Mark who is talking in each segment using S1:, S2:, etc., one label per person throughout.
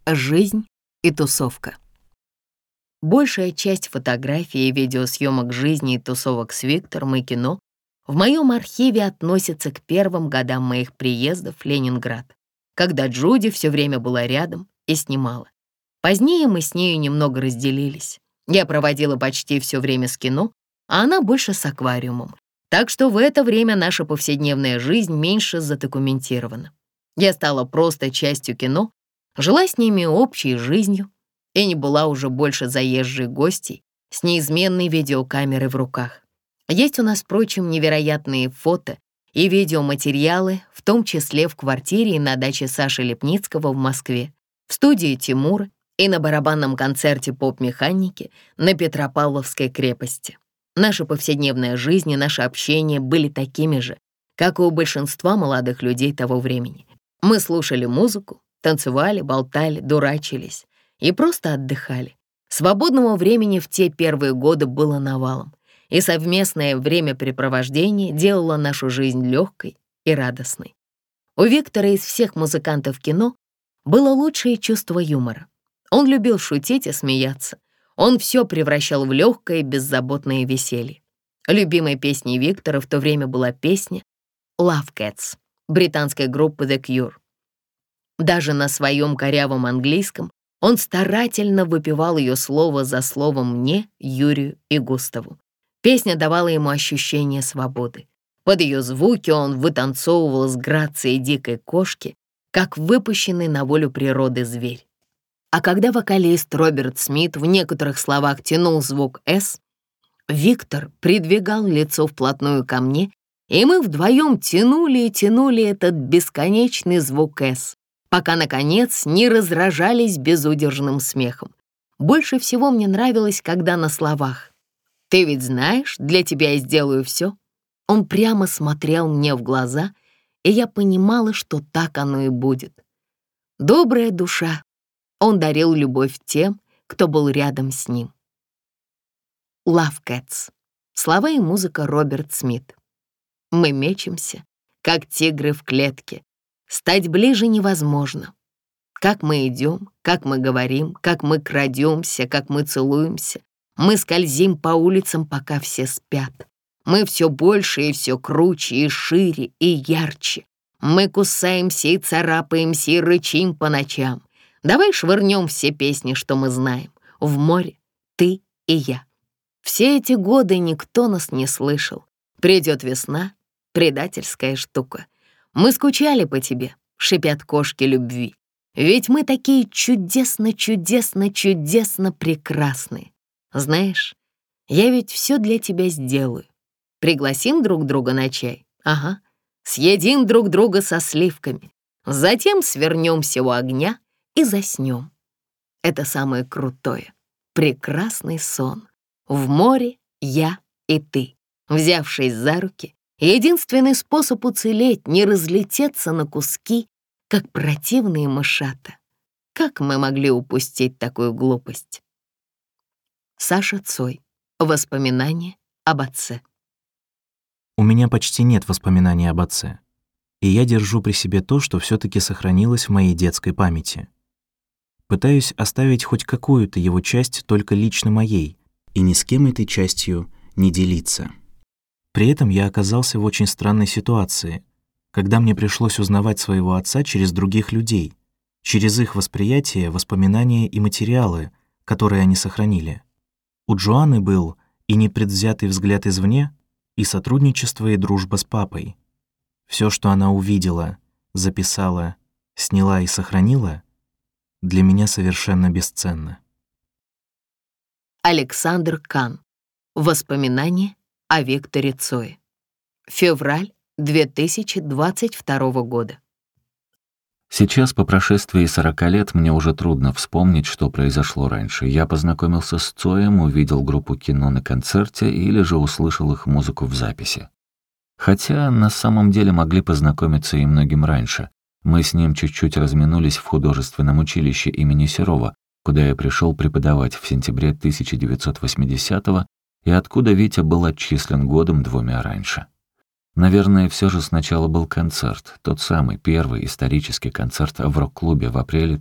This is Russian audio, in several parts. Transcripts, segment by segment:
S1: Жизнь и тусовка. Большая часть фотографий и видеосъемок жизни и тусовок с Виктором и кино в моем архиве относятся к первым годам моих приездов в Ленинград, когда Джуди все время была рядом и снимала. Позднее мы с нею немного разделились. Я проводила почти все время с кино, а она больше с аквариумом. Так что в это время наша повседневная жизнь меньше задокументирована. Я стала просто частью кино, жила с ними общей жизнью и не была уже больше заезжей гостьей с неизменной видеокамерой в руках. Есть у нас, впрочем, невероятные фото и видеоматериалы, в том числе в квартире и на даче Саши Лепницкого в Москве, в студии Тимура и на барабанном концерте поп-механики на Петропавловской крепости. Наша повседневная жизнь и наше общение были такими же, как и у большинства молодых людей того времени. Мы слушали музыку, танцевали, болтали, дурачились и просто отдыхали. Свободного времени в те первые годы было навалом, и совместное времяпрепровождение делало нашу жизнь легкой и радостной. У Виктора из всех музыкантов кино было лучшее чувство юмора. Он любил шутить и смеяться. Он все превращал в легкое и беззаботное веселье. Любимой песней Виктора в то время была песня «Love Cats» британской группы The Cure. Даже на своем корявом английском он старательно выпевал ее слово за словом мне, Юрию и Густаву. Песня давала ему ощущение свободы. Под ее звуки он вытанцовывал с грацией дикой кошки, как выпущенный на волю природы зверь. А когда вокалист Роберт Смит в некоторых словах тянул звук «С», Виктор придвигал лицо вплотную ко мне, и мы вдвоем тянули и тянули этот бесконечный звук «С», пока, наконец, не разражались безудержным смехом. Больше всего мне нравилось, когда на словах «Ты ведь знаешь, для тебя я сделаю все». Он прямо смотрел мне в глаза, и я понимала, что так оно и будет. Добрая душа. Он дарил любовь тем, кто был рядом с ним. Love Cats. Слова и музыка Роберт Смит. Мы мечемся, как тигры в клетке. Стать ближе невозможно. Как мы идем, как мы говорим, как мы крадемся, как мы целуемся. Мы скользим по улицам, пока все спят. Мы все больше и все круче, и шире, и ярче. Мы кусаемся и царапаемся, и рычим по ночам. Давай швырнем все песни, что мы знаем. В море ты и я. Все эти годы никто нас не слышал. Придет весна, предательская штука. Мы скучали по тебе, шипят кошки любви. Ведь мы такие чудесно, чудесно, чудесно прекрасные. Знаешь, я ведь все для тебя сделаю. Пригласим друг друга на чай? Ага. Съедим друг друга со сливками. Затем свернемся у огня и заснем. Это самое крутое, прекрасный сон. В море я и ты, взявшись за руки, единственный способ уцелеть, не разлететься на куски, как противные мышата. Как мы могли упустить такую глупость? Саша Цой. Воспоминания об отце.
S2: У меня почти нет воспоминаний об отце, и я держу при себе то, что все-таки сохранилось в моей детской памяти. Пытаюсь оставить хоть какую-то его часть только лично моей и ни с кем этой частью не делиться. При этом я оказался в очень странной ситуации, когда мне пришлось узнавать своего отца через других людей, через их восприятие, воспоминания и материалы, которые они сохранили. У Джоанны был и непредвзятый взгляд извне, и сотрудничество, и дружба с папой. Все, что она увидела, записала, сняла и сохранила, для меня совершенно бесценно.
S1: Александр Кан. Воспоминания о Викторе Цое. Февраль 2022 года.
S3: Сейчас, по прошествии 40 лет, мне уже трудно вспомнить, что произошло раньше. Я познакомился с Цоем, увидел группу кино на концерте или же услышал их музыку в записи. Хотя на самом деле могли познакомиться и многим раньше. Мы с ним чуть-чуть разминулись в художественном училище имени Серова, куда я пришел преподавать в сентябре 1980-го и откуда Витя был отчислен годом-двумя раньше. Наверное, все же сначала был концерт, тот самый первый исторический концерт в рок-клубе в апреле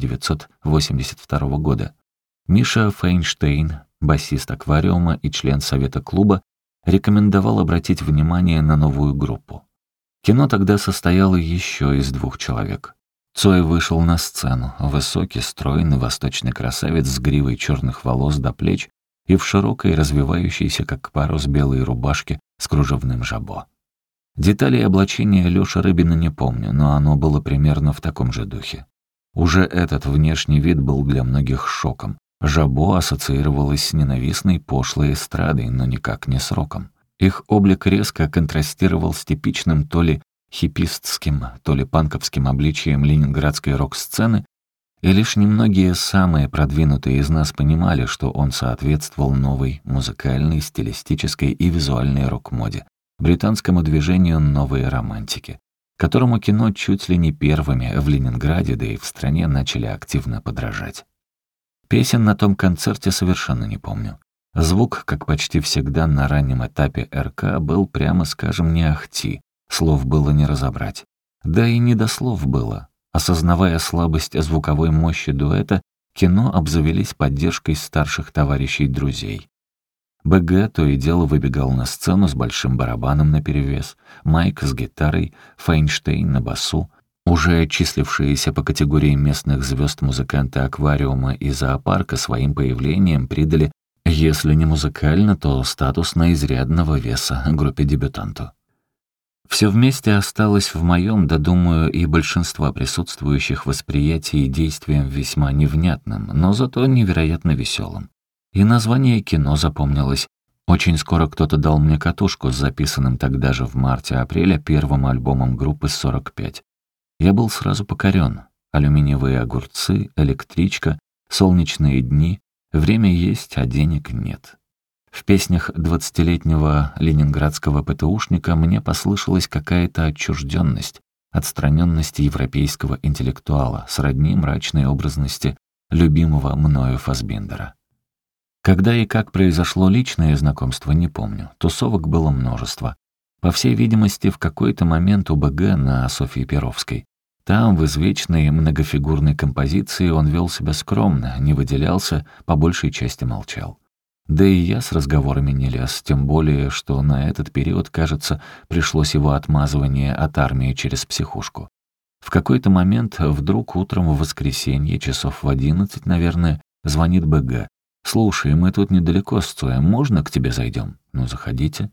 S3: 1982 года. Миша Фейнштейн, басист «Аквариума» и член совета клуба, рекомендовал обратить внимание на новую группу. Кино тогда состояло еще из 2 человек. Цой вышел на сцену, высокий, стройный восточный красавец с гривой черных волос до плеч и в широкой, развивающейся как парус белой рубашке с кружевным жабо. Деталей облачения Лёши Рыбина не помню, но оно было примерно в таком же духе. Уже этот внешний вид был для многих шоком. Жабо ассоциировалось с ненавистной пошлой эстрадой, но никак не с роком. Их облик резко контрастировал с типичным то ли хипистским, то ли панковским обличием ленинградской рок-сцены, и лишь немногие самые продвинутые из нас понимали, что он соответствовал новой музыкальной, стилистической и визуальной рок-моде, британскому движению новой романтики, которому кино чуть ли не первыми в Ленинграде, да и в стране начали активно подражать. Песен на том концерте совершенно не помню. Звук, как почти всегда на раннем этапе РК, был, прямо скажем, не ахти, слов было не разобрать. Да и не до слов было. Осознавая слабость звуковой мощи дуэта, кино обзавелись поддержкой старших товарищей-друзей. БГ то и дело выбегал на сцену с большим барабаном наперевес, Майк с гитарой, Фейнштейн на басу. Уже числившиеся по категории местных звезд музыканты «Аквариума» и «Зоопарка» своим появлением придали, если не музыкально, то статус на изрядного веса группе-дебютанту. Все вместе осталось в моем, да думаю, и большинства присутствующих восприятии действием весьма невнятным, но зато невероятно веселым. И название кино запомнилось. Очень скоро кто-то дал мне катушку с записанным тогда же в марте-апреле первым альбомом группы «45». Я был сразу покорен. Алюминиевые огурцы, электричка, солнечные дни, время есть, а денег нет. В песнях 20-летнего ленинградского ПТУшника мне послышалась какая-то отчужденность, отстраненность европейского интеллектуала, сродни мрачной образности любимого мною Фассбиндера. Когда и как произошло личное знакомство, не помню. Тусовок было множество. По всей видимости, в какой-то момент у БГ на Софьи Перовской. Там, в извечной многофигурной композиции, он вел себя скромно, не выделялся, по большей части молчал. Да и я с разговорами не лез, тем более, что на этот период, кажется, пришлось его отмазывание от армии через психушку. В какой-то момент, вдруг утром в воскресенье, часов в 11, наверное, звонит БГ. «Слушай, мы тут недалеко с Цоем, можно к тебе зайдем?» «Ну, заходите».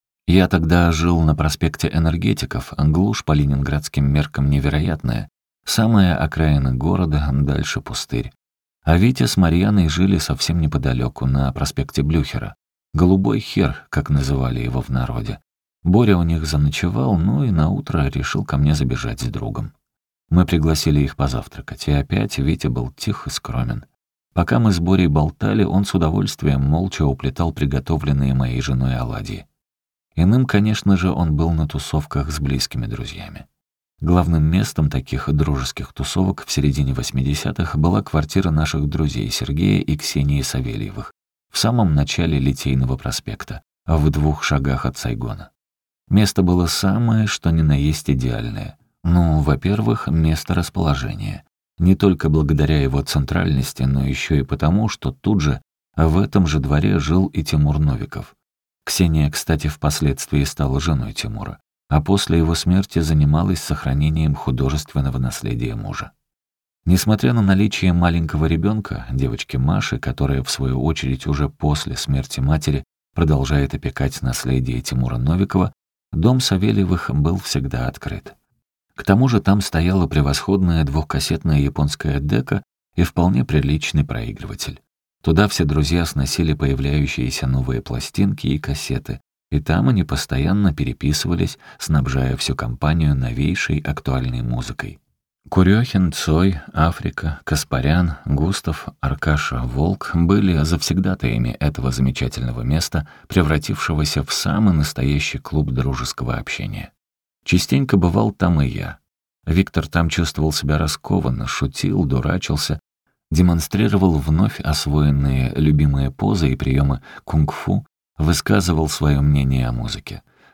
S3: Я тогда жил на проспекте Энергетиков, глушь по ленинградским меркам невероятная. Самая окраина города, дальше пустырь. А Витя с Марьяной жили совсем неподалеку, на проспекте Блюхера. «Голубой хер», как называли его в народе. Боря у них заночевал, ну и наутро решил ко мне забежать с другом. Мы пригласили их позавтракать, и опять Витя был тих и скромен. Пока мы с Борей болтали, он с удовольствием молча уплетал приготовленные моей женой оладьи. Иным, конечно же, он был на тусовках с близкими друзьями. Главным местом таких дружеских тусовок в середине 80-х была квартира наших друзей Сергея и Ксении Савельевых в самом начале Литейного проспекта, в 2 шагах от Сайгона. Место было самое, что ни на есть идеальное. Ну, во-первых, место расположения. Не только благодаря его центральности, но еще и потому, что тут же, в этом же дворе жил и Тимур Новиков. Ксения, кстати, впоследствии стала женой Тимура, а после его смерти занималась сохранением художественного наследия мужа. Несмотря на наличие маленького ребенка, девочки Маши, которая, в свою очередь, уже после смерти матери продолжает опекать наследие Тимура Новикова, дом Савельевых был всегда открыт. К тому же там стояла превосходная 2-кассетная японская дека и вполне приличный проигрыватель. Туда все друзья сносили появляющиеся новые пластинки и кассеты, и там они постоянно переписывались, снабжая всю компанию новейшей актуальной музыкой. Курёхин, Цой, Африка, Каспарян, Густав, Аркаша, Волк были завсегдатаями этого замечательного места, превратившегося в самый настоящий клуб дружеского общения. Частенько бывал там и я. Виктор там чувствовал себя раскованно, шутил, дурачился, демонстрировал вновь освоенные любимые позы и приемы кунг-фу, высказывал свое мнение о музыке.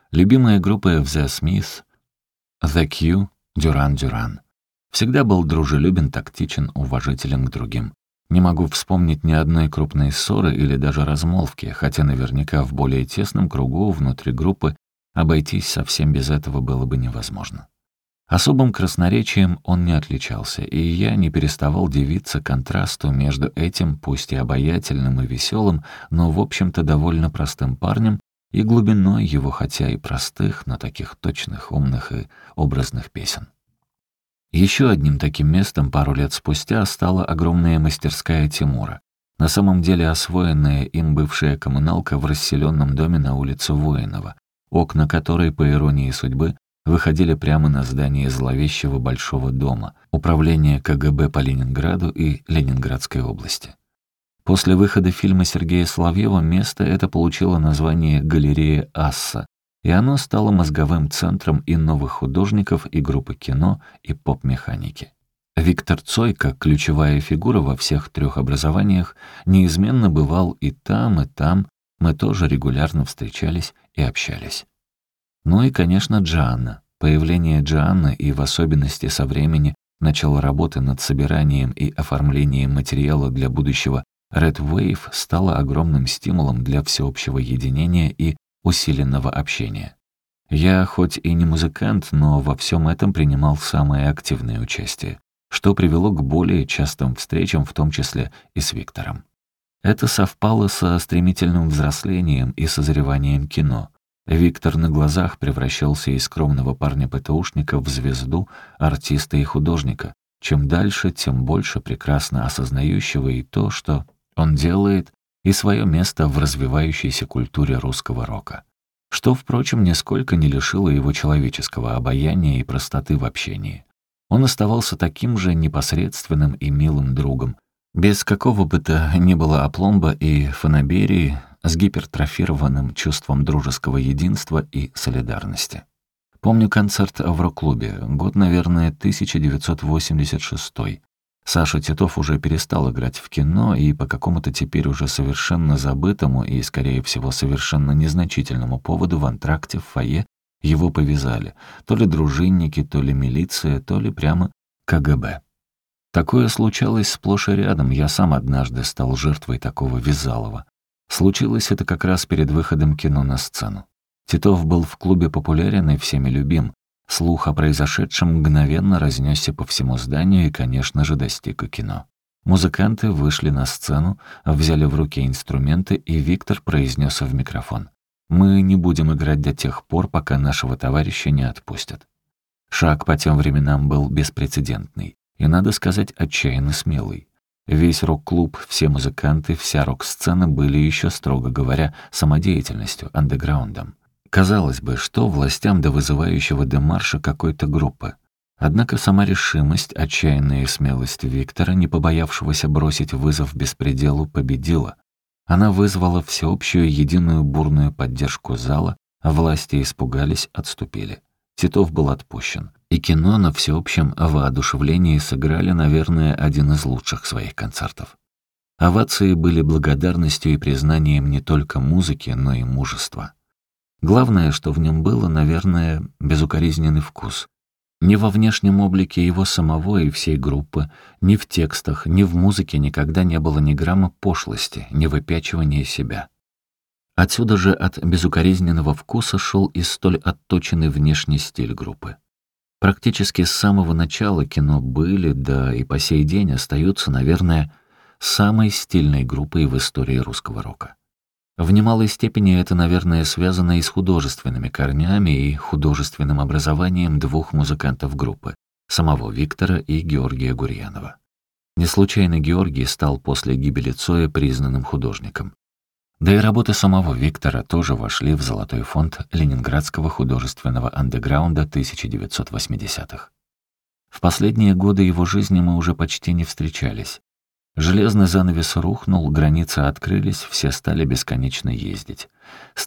S3: Любимые группы The Smiths, The Q, Duran Duran. Всегда был дружелюбен, тактичен, уважителен к другим. Не могу вспомнить ни одной крупной ссоры или даже размолвки, хотя наверняка в более тесном кругу внутри группы обойтись совсем без этого было бы невозможно. Особым красноречием он не отличался, и я не переставал дивиться контрасту между этим, пусть и обаятельным и веселым, но, в общем-то, довольно простым парнем и глубиной его, хотя и простых, но таких точных, умных и образных песен. Еще одним таким местом пару лет спустя стала огромная мастерская Тимура, на самом деле освоенная им бывшая коммуналка в расселенном доме на улице Воинова, окна которой, по иронии судьбы, выходили прямо на здание зловещего Большого дома, управления КГБ по Ленинграду и Ленинградской области. После выхода фильма Сергея Соловьева место это получило название «Галерея Асса», и оно стало мозговым центром и новых художников, и группы кино, и поп-механики. Виктор Цой, как ключевая фигура во всех трех образованиях, неизменно бывал и там, мы тоже регулярно встречались и общались. Ну и, конечно, Джоанна. Появление Джоанны и в особенности со времени начала работы над собиранием и оформлением материала для будущего Red Wave стало огромным стимулом для всеобщего единения и усиленного общения. Я хоть и не музыкант, но во всем этом принимал самое активное участие, что привело к более частым встречам, в том числе и с Виктором. Это совпало со стремительным взрослением и созреванием кино. Виктор на глазах превращался из скромного парня-ПТУшника в звезду, артиста и художника. Чем дальше, тем больше прекрасно осознающего и то, что он делает, и свое место в развивающейся культуре русского рока. Что, впрочем, нисколько не лишило его человеческого обаяния и простоты в общении. Он оставался таким же непосредственным и милым другом, без какого бы то ни было опломба и фанаберии, с гипертрофированным чувством дружеского единства и солидарности. Помню концерт в рок-клубе, год, наверное, 1986. Саша Титов уже перестал играть в кино, и по какому-то теперь уже совершенно забытому и, скорее всего, совершенно незначительному поводу в антракте в фойе его повязали. То ли дружинники, то ли милиция, то ли прямо КГБ. Такое случалось сплошь и рядом, я сам однажды стал жертвой такого вязалова. Случилось это как раз перед выходом кино на сцену. Титов был в клубе популярен и всеми любим. Слух о произошедшем мгновенно разнесся по всему зданию и, конечно же, достиг и кино. Музыканты вышли на сцену, взяли в руки инструменты, и Виктор произнес в микрофон: «Мы не будем играть до тех пор, пока нашего товарища не отпустят». Шаг по тем временам был беспрецедентный и, надо сказать, отчаянно смелый. Весь рок-клуб, все музыканты, вся рок-сцена были еще, строго говоря, самодеятельностью, андеграундом. Казалось бы, что властям до вызывающего демарша какой-то группы. Однако сама решимость, отчаянная смелость Виктора, не побоявшегося бросить вызов беспределу, победила. Она вызвала всеобщую единую бурную поддержку зала, а власти испугались, отступили. Титов был отпущен. И кино на всеобщем воодушевлении сыграли, наверное, один из лучших своих концертов. Овации были благодарностью и признанием не только музыки, но и мужества. Главное, что в нем было, наверное, безукоризненный вкус. Ни во внешнем облике его самого и всей группы, ни в текстах, ни в музыке никогда не было ни грамма пошлости, ни выпячивания себя. Отсюда же от безукоризненного вкуса шел и столь отточенный внешний стиль группы. Практически с самого начала кино были, да и по сей день остаются, наверное, самой стильной группой в истории русского рока. В немалой степени это, наверное, связано и с художественными корнями и художественным образованием двух музыкантов группы — самого Виктора и Георгия Гурьянова. Не случайно Георгий стал после гибели Цоя признанным художником. Да и работы самого Виктора тоже вошли в золотой фонд ленинградского художественного андеграунда 1980-х. В последние годы его жизни мы уже почти не встречались. Железный занавес рухнул, границы открылись, все стали бесконечно ездить. С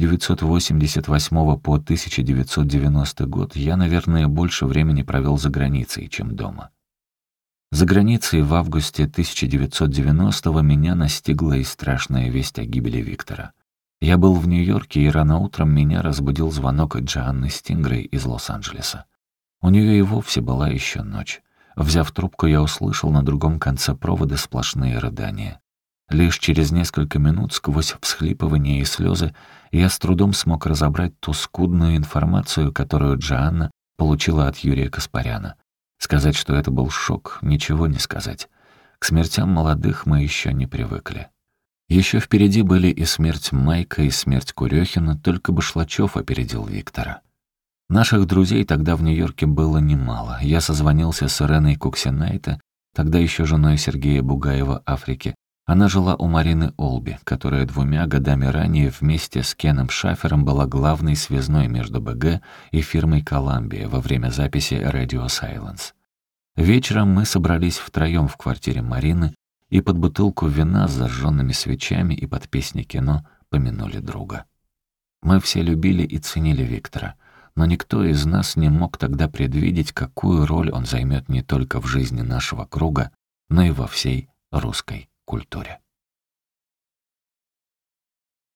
S3: 1988 по 1990 год я, наверное, больше времени провел за границей, чем дома. За границей в августе 1990-го меня настигла и страшная весть о гибели Виктора. Я был в Нью-Йорке, и рано утром меня разбудил звонок Джоанны Стингрей из Лос-Анджелеса. У нее и вовсе была еще ночь. Взяв трубку, я услышал на другом конце провода сплошные рыдания. Лишь через несколько минут, сквозь всхлипывания и слезы, я с трудом смог разобрать ту скудную информацию, которую Джоанна получила от Юрия Каспаряна. Сказать, что это был шок, ничего не сказать. К смертям молодых мы еще не привыкли. Еще впереди были и смерть Майка, и смерть Курехина, только Башлачев опередил Виктора. Наших друзей тогда в Нью-Йорке было немало. Я созвонился с Иреной Куксинайте, тогда еще женой Сергея Бугаева Африки. Она жила у Марины Олби, которая 2 годами ранее вместе с Кеном Шафером была главной связной между БГ и фирмой «Коламбия» во время записи «Radio Silence». Вечером мы собрались втроем в квартире Марины и под бутылку вина с зажженными свечами и под песни Кино помянули друга. Мы все любили и ценили Виктора, но никто из нас не мог тогда предвидеть, какую роль он займет не только в жизни нашего круга, но и во всей русской культуре.